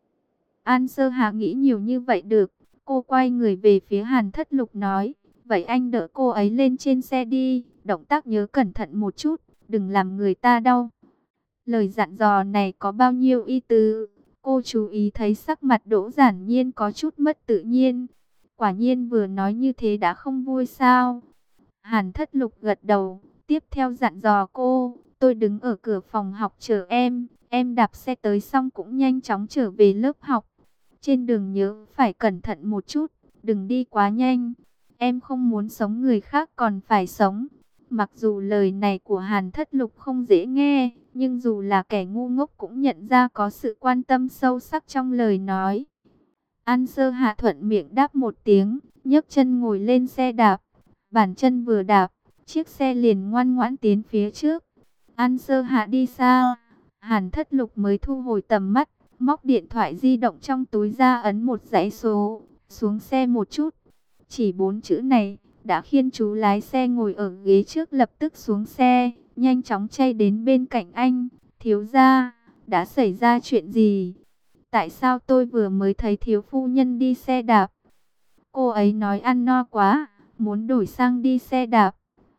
An Sơ Hạ nghĩ nhiều như vậy được. Cô quay người về phía Hàn Thất Lục nói, vậy anh đỡ cô ấy lên trên xe đi, động tác nhớ cẩn thận một chút, đừng làm người ta đau. Lời dặn dò này có bao nhiêu ý tứ? Cô chú ý thấy sắc mặt Đỗ Giản Nhiên có chút mất tự nhiên. Quả nhiên vừa nói như thế đã không vui sao? Hàn Thất Lục gật đầu, tiếp theo dặn dò cô, tôi đứng ở cửa phòng học chờ em đạp xe tới xong cũng nhanh chóng trở về lớp học. Trên đường nhớ phải cẩn thận một chút, đừng đi quá nhanh. Em không muốn sống người khác còn phải sống. Mặc dù lời này của Hàn Thất Lục không dễ nghe, nhưng dù là kẻ ngu ngốc cũng nhận ra có sự quan tâm sâu sắc trong lời nói. An Sơ Hạ thuận miệng đáp một tiếng, nhấc chân ngồi lên xe đạp. Bàn chân vừa đạp, chiếc xe liền ngoan ngoãn tiến phía trước. An Sơ Hạ đi xa, Hàn Thất Lục mới thu hồi tầm mắt, móc điện thoại di động trong túi ra ấn một dãy số, xuống xe một chút. Chỉ 4 chữ này đã khiến chú lái xe ngồi ở ghế trước lập tức xuống xe, nhanh chóng chạy đến bên cạnh anh. Thiếu gia, đã xảy ra chuyện gì? Tại sao tôi vừa mới thấy thiếu phu nhân đi xe đạp? Cô ấy nói ăn no quá, muốn đổi sang đi xe đạp.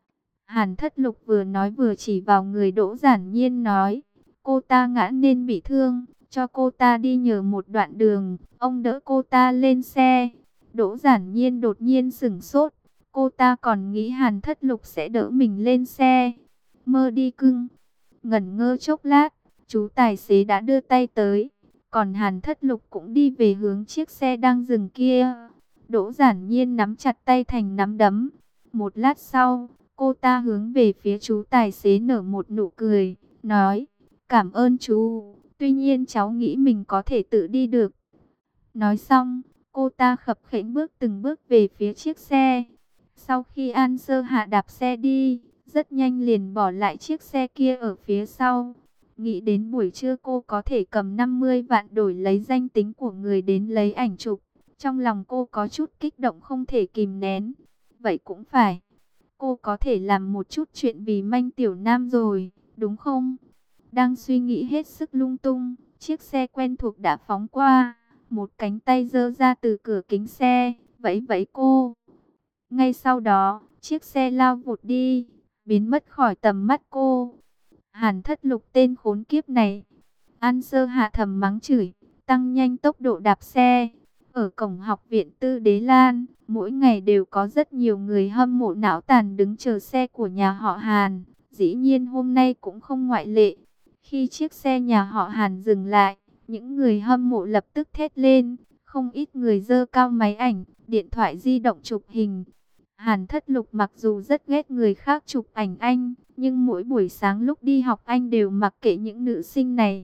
Hàn Thất Lục vừa nói vừa chỉ vào người Đỗ Giản Nhiên nói, cô ta ngã nên bị thương, cho cô ta đi nhờ một đoạn đường, ông đỡ cô ta lên xe. Đỗ Giản Nhiên đột nhiên sửng sốt, cô ta còn nghĩ Hàn Thất Lục sẽ đỡ mình lên xe. Mơ đi cưng. Ngẩn ngơ chốc lát, chú tài xế đã đưa tay tới, còn Hàn Thất Lục cũng đi về hướng chiếc xe đang dừng kia. Đỗ Giản Nhiên nắm chặt tay thành nắm đấm. Một lát sau, cô ta hướng về phía chú tài xế nở một nụ cười, nói, cảm ơn chú, tuy nhiên cháu nghĩ mình có thể tự đi được. Nói xong, cô ta khập khiễng bước từng bước về phía chiếc xe. Sau khi An Sơ Hạ đạp xe đi, rất nhanh liền bỏ lại chiếc xe kia ở phía sau. Nghĩ đến buổi trưa cô có thể cầm 50 vạn đổi lấy danh tính của người đến lấy ảnh chụp. Trong lòng cô có chút kích động không thể kìm nén. Vậy cũng phải. Cô có thể làm một chút chuyện vì Manh Tiểu Nam rồi, đúng không? Đang suy nghĩ hết sức lung tung, chiếc xe quen thuộc đã phóng qua. Một cánh tay giơ ra từ cửa kính xe, vẫy vẫy cô. Ngay sau đó, chiếc xe lao vụt đi, biến mất khỏi tầm mắt cô. Hàn Thất Lục tên khốn kiếp này. An Sơ Hạ thầm mắng chửi, tăng nhanh tốc độ đạp xe. Ở cổng học viện Tư Đế Lan, mỗi ngày đều có rất nhiều người hâm mộ não tàn đứng chờ xe của nhà họ Hàn. Dĩ nhiên hôm nay cũng không ngoại lệ. Khi chiếc xe nhà họ Hàn dừng lại, những người hâm mộ lập tức thét lên. Không ít người giơ cao máy ảnh, điện thoại di động chụp hình. Hàn Thất Lục mặc dù rất ghét người khác chụp ảnh anh, nhưng mỗi buổi sáng lúc đi học anh đều mặc kệ những nữ sinh này.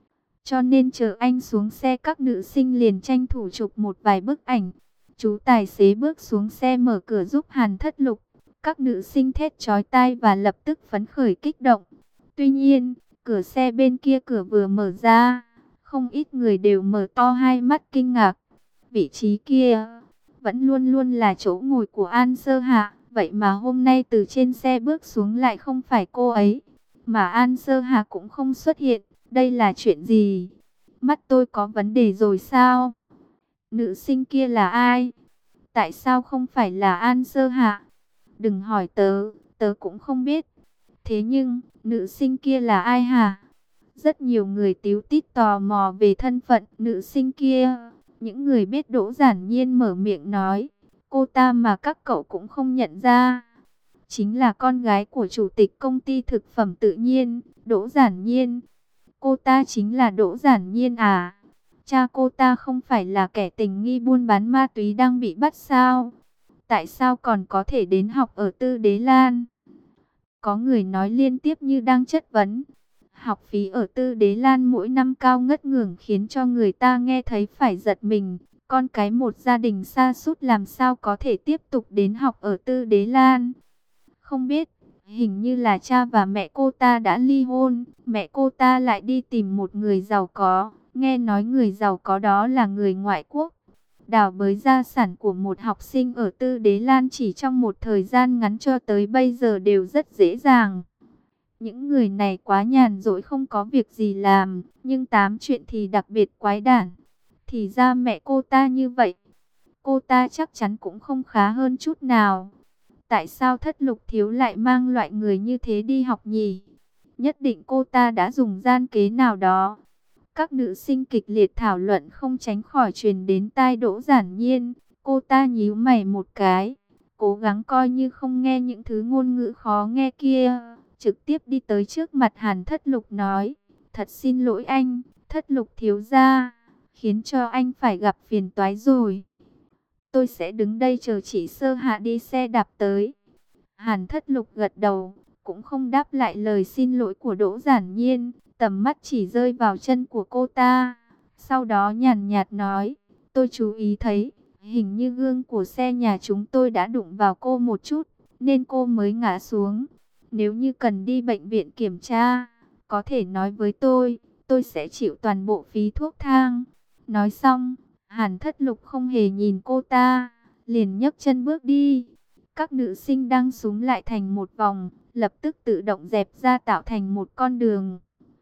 Cho nên chờ anh xuống xe, các nữ sinh liền tranh thủ chụp một vài bức ảnh. Chú tài xế bước xuống xe mở cửa giúp Hàn Thất Lục. Các nữ sinh thét chói tai và lập tức phấn khởi kích động. Tuy nhiên, cửa xe bên kia cửa vừa mở ra, không ít người đều mở to hai mắt kinh ngạc. Vị trí kia vẫn luôn luôn là chỗ ngồi của An Sơ Hạ, vậy mà hôm nay từ trên xe bước xuống lại không phải cô ấy, mà An Sơ Hạ cũng không xuất hiện. Đây là chuyện gì? Mắt tôi có vấn đề rồi sao? Nữ sinh kia là ai? Tại sao không phải là An Sơ Hạ? Đừng hỏi tớ, tớ cũng không biết. Thế nhưng, nữ sinh kia là ai hả? Rất nhiều người tíu tít tò mò về thân phận nữ sinh kia. Những người biết Đỗ Giản Nhiên mở miệng nói, cô ta mà các cậu cũng không nhận ra. Chính là con gái của chủ tịch công ty thực phẩm tự nhiên, Đỗ Giản Nhiên. Cô ta chính là Đỗ Giản Nhiên à? Cha cô ta không phải là kẻ tình nghi buôn bán ma túy đang bị bắt sao? Tại sao còn có thể đến học ở Tư Đế Lan? Có người nói liên tiếp như đang chất vấn. Học phí ở Tư Đế Lan mỗi năm cao ngất ngưởng khiến cho người ta nghe thấy phải giật mình. Con cái một gia đình sa sút làm sao có thể tiếp tục đến học ở Tư Đế Lan? Không biết, hình như là cha và mẹ cô ta đã ly hôn. Mẹ cô ta lại đi tìm một người giàu có. Nghe nói người giàu có đó là người ngoại quốc. Đào bới gia sản của một học sinh ở Tư Đế Lan chỉ trong một thời gian ngắn cho tới bây giờ đều rất dễ dàng. Những người này quá nhàn rỗi không có việc gì làm, nhưng tám chuyện thì đặc biệt quái đản. Thì ra mẹ cô ta như vậy, cô ta chắc chắn cũng không khá hơn chút nào. Tại sao Thất Lục thiếu lại mang loại người như thế đi học nhỉ? Nhất định cô ta đã dùng gian kế nào đó. Các nữ sinh kịch liệt thảo luận không tránh khỏi truyền đến tai Đỗ Giản Nhiên. Cô ta nhíu mày một cái, cố gắng coi như không nghe những thứ ngôn ngữ khó nghe kia. Trực tiếp đi tới trước mặt Hàn Thất Lục nói, thật xin lỗi anh, Thất Lục thiếu gia, khiến cho anh phải gặp phiền toái rồi. Tôi sẽ đứng đây chờ chị Sơ Hạ đi xe đạp tới. Hàn Thất Lục gật đầu, cũng không đáp lại lời xin lỗi của Đỗ Giản Nhiên, tầm mắt chỉ rơi vào chân của cô ta. Sau đó nhàn nhạt nói, tôi chú ý thấy, hình như gương của xe nhà chúng tôi đã đụng vào cô một chút, nên cô mới ngã xuống. Nếu như cần đi bệnh viện kiểm tra, có thể nói với tôi sẽ chịu toàn bộ phí thuốc thang. Nói xong, Hàn Thất Lục không hề nhìn cô ta, liền nhấc chân bước đi. Các nữ sinh đang xúm lại thành một vòng, lập tức tự động dẹp ra tạo thành một con đường.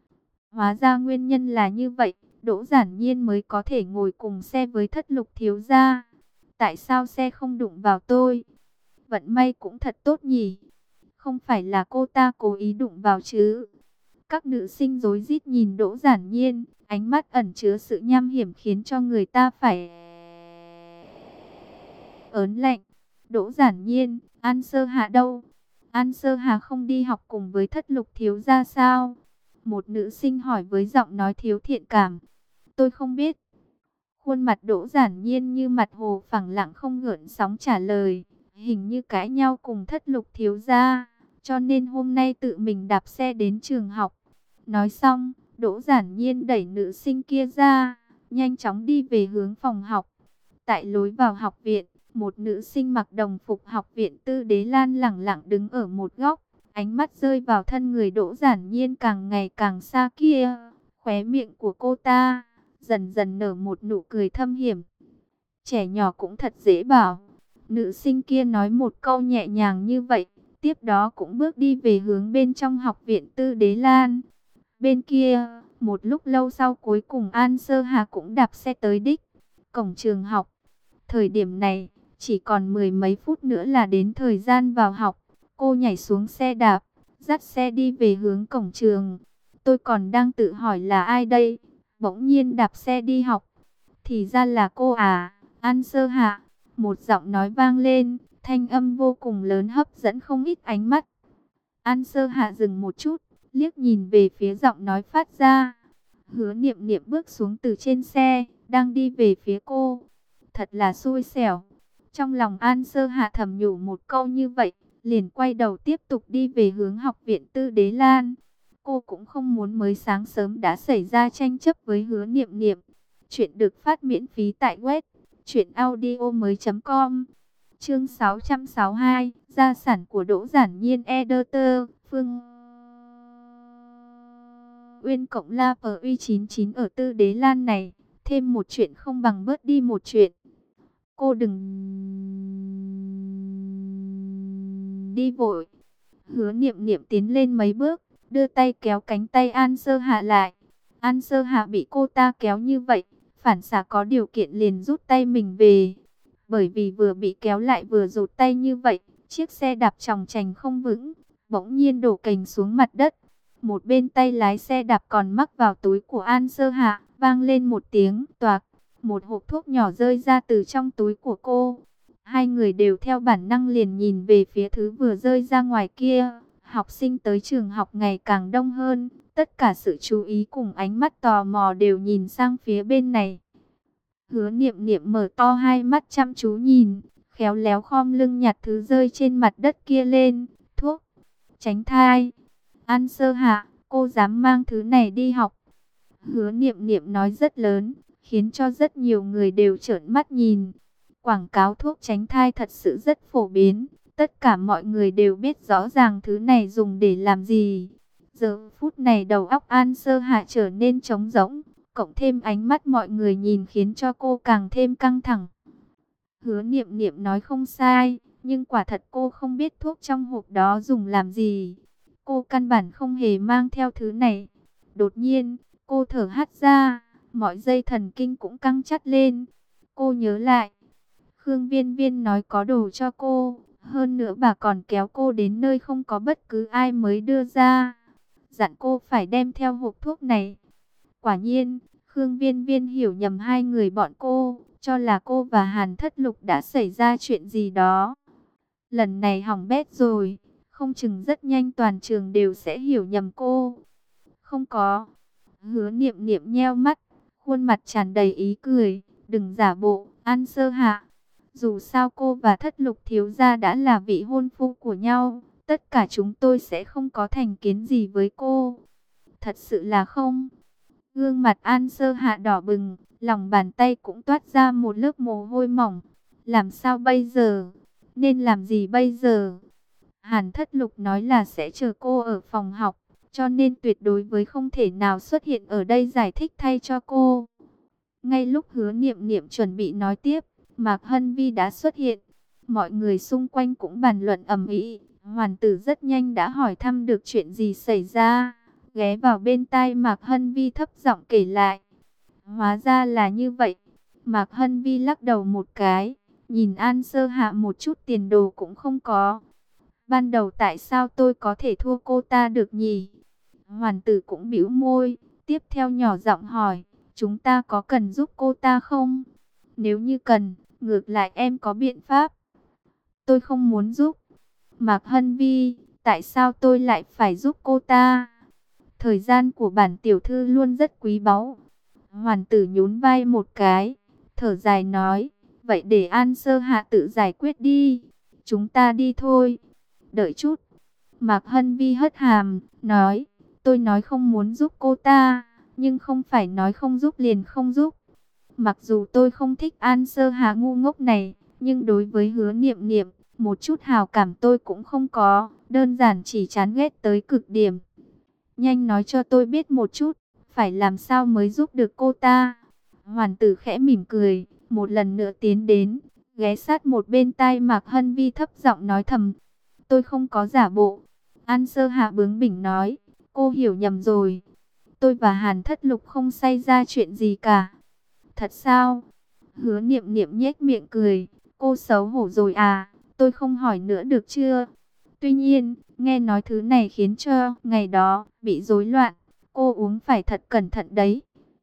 Hóa ra nguyên nhân là như vậy, Đỗ Giản Nhiên mới có thể ngồi cùng xe với Thất Lục thiếu gia. Tại sao xe không đụng vào tôi? Vận may cũng thật tốt nhỉ. Không phải là cô ta cố ý đụng vào chứ? Các nữ sinh rối rít nhìn Đỗ Giản Nhiên, ánh mắt ẩn chứa sự nham hiểm khiến cho người ta phải ớn lạnh. Đỗ Giản Nhiên, An Sơ Hạ đâu? An Sơ Hạ không đi học cùng với Thất Lục thiếu gia sao? Một nữ sinh hỏi với giọng nói thiếu thiện cảm. Tôi không biết. Khuôn mặt Đỗ Giản Nhiên như mặt hồ phẳng lặng không gợn sóng trả lời. Hình như cãi nhau cùng Thất Lục thiếu gia, cho nên hôm nay tự mình đạp xe đến trường học. Nói xong, Đỗ Giản Nhiên đẩy nữ sinh kia ra, nhanh chóng đi về hướng phòng học. Tại lối vào học viện, một nữ sinh mặc đồng phục học viện Tư Đế Lan lẳng lặng đứng ở một góc, ánh mắt rơi vào thân người Đỗ Giản Nhiên càng ngày càng xa kia. Khóe miệng của cô ta dần dần nở một nụ cười thâm hiểm. Trẻ nhỏ cũng thật dễ bảo. Nữ sinh kia nói một câu nhẹ nhàng như vậy, tiếp đó cũng bước đi về hướng bên trong học viện Tư Đế Lan. Bên kia, một lúc lâu sau cuối cùng An Sơ Hà cũng đạp xe tới đích, cổng trường học. Thời điểm này, Chỉ còn mười mấy phút nữa là đến thời gian vào học. Cô nhảy xuống xe đạp, dắt xe đi về hướng cổng trường. Tôi còn đang tự hỏi là ai đây, bỗng nhiên đạp xe đi học. Thì ra là cô à, An Sơ Hạ. Một giọng nói vang lên, thanh âm vô cùng lớn hấp dẫn không ít ánh mắt. An Sơ Hạ dừng một chút, liếc nhìn về phía giọng nói phát ra. Hứa Niệm Niệm bước xuống từ trên xe, đang đi về phía cô. Thật là xui xẻo. Trong lòng An Sơ Hạ thầm nhủ một câu như vậy, liền quay đầu tiếp tục đi về hướng học viện Tư Đế Lan. Cô cũng không muốn mới sáng sớm đã xảy ra tranh chấp với Hứa Niệm Niệm. Chuyện được phát miễn phí tại web truyệnaudiomoi.com. Chương 662, gia sản của Đỗ Giản Nhiên editor, Phương Uyên cộng La Uy 99 ở Tư Đế Lan này, thêm một chuyện không bằng bớt đi một chuyện. Cô đừng đi vội. Hứa Niệm Niệm tiến lên mấy bước, đưa tay kéo cánh tay An Sơ Hạ lại. An Sơ Hạ bị cô ta kéo như vậy, phản xạ có điều kiện liền rút tay mình về. Bởi vì vừa bị kéo lại vừa rụt tay như vậy, chiếc xe đạp chòng chành không vững, bỗng nhiên đổ cành xuống mặt đất. Một bên tay lái xe đạp còn mắc vào túi của An Sơ Hạ, vang lên một tiếng toạc. Một hộp thuốc nhỏ rơi ra từ trong túi của cô. Hai người đều theo bản năng liền nhìn về phía thứ vừa rơi ra ngoài kia. Học sinh tới trường học ngày càng đông hơn. Tất cả sự chú ý cùng ánh mắt tò mò đều nhìn sang phía bên này. Hứa Niệm Niệm mở to hai mắt chăm chú nhìn, khéo léo khom lưng nhặt thứ rơi trên mặt đất kia lên. Thuốc tránh thai. An Sơ Hạ, cô dám mang thứ này đi học? Hứa Niệm Niệm nói rất lớn, khiến cho rất nhiều người đều trợn mắt nhìn. Quảng cáo thuốc tránh thai thật sự rất phổ biến. Tất cả mọi người đều biết rõ ràng thứ này dùng để làm gì. Giờ phút này đầu óc An Sơ Hạ trở nên trống rỗng. Cộng thêm ánh mắt mọi người nhìn khiến cho cô càng thêm căng thẳng. Hứa Niệm Niệm nói không sai. Nhưng quả thật cô không biết thuốc trong hộp đó dùng làm gì. Cô căn bản không hề mang theo thứ này. Đột nhiên, cô thở hắt ra. Mọi dây thần kinh cũng căng chặt lên. Cô nhớ lại. Khương Viên Viên nói có đồ cho cô. Hơn nữa bà còn kéo cô đến nơi không có bất cứ ai mới đưa ra. Dặn cô phải đem theo hộp thuốc này. Quả nhiên, Khương Viên Viên hiểu nhầm hai người bọn cô. Cho là cô và Hàn Thất Lục đã xảy ra chuyện gì đó. Lần này hỏng bét rồi. Không chừng rất nhanh toàn trường đều sẽ hiểu nhầm cô. Không có. Hứa Niệm Niệm nheo mắt. Khuôn mặt tràn đầy ý cười. Đừng giả bộ, An Sơ Hạ. Dù sao cô và Thất Lục thiếu gia đã là vị hôn phu của nhau. Tất cả chúng tôi sẽ không có thành kiến gì với cô. Thật sự là không. Gương mặt An Sơ Hạ đỏ bừng. Lòng bàn tay cũng toát ra một lớp mồ hôi mỏng. Làm sao bây giờ? Nên làm gì bây giờ? Hàn Thất Lục nói là sẽ chờ cô ở phòng học. Cho nên tuyệt đối với không thể nào xuất hiện ở đây giải thích thay cho cô. Ngay lúc Hứa Niệm Niệm chuẩn bị nói tiếp, Mạc Hân Vi đã xuất hiện. Mọi người xung quanh cũng bàn luận ầm ĩ. Hoàn tử rất nhanh đã hỏi thăm được chuyện gì xảy ra. Ghé vào bên tai Mạc Hân Vi thấp giọng kể lại. Hóa ra là như vậy. Mạc Hân Vi lắc đầu một cái. Nhìn An Sơ Hạ một chút tiền đồ cũng không có. Ban đầu tại sao tôi có thể thua cô ta được nhỉ? Hoàn tử cũng bĩu môi. Tiếp theo nhỏ giọng hỏi. Chúng ta có cần giúp cô ta không? Nếu như cần, ngược lại em có biện pháp. Tôi không muốn giúp. Mạc Hân Vi, tại sao tôi lại phải giúp cô ta? Thời gian của bản tiểu thư luôn rất quý báu. Hoàn tử nhún vai một cái, thở dài nói. Vậy để An Sơ Hạ tự giải quyết đi. Chúng ta đi thôi. Đợi chút. Mạc Hân Vi hất hàm, nói. Tôi nói không muốn giúp cô ta, nhưng không phải nói không giúp liền không giúp. Mặc dù tôi không thích An Sơ Hạ ngu ngốc này, nhưng đối với Hứa Niệm Niệm, một chút hào cảm tôi cũng không có, đơn giản chỉ chán ghét tới cực điểm. Nhanh nói cho tôi biết một chút, phải làm sao mới giúp được cô ta? Hoàn tử khẽ mỉm cười, một lần nữa tiến đến, ghé sát một bên tai Mạc Hân Vi thấp giọng nói thầm. Tôi không có giả bộ. An Sơ Hạ bướng bỉnh nói, cô hiểu nhầm rồi. Tôi và Hàn Thất Lục không xảy ra chuyện gì cả. Thật sao? Hứa Niệm Niệm nhếch miệng cười, Cô xấu hổ rồi à, tôi không hỏi nữa được chưa? Tuy nhiên, nghe nói thứ này khiến cho ngày đó bị rối loạn. Cô uống phải thật cẩn thận đấy.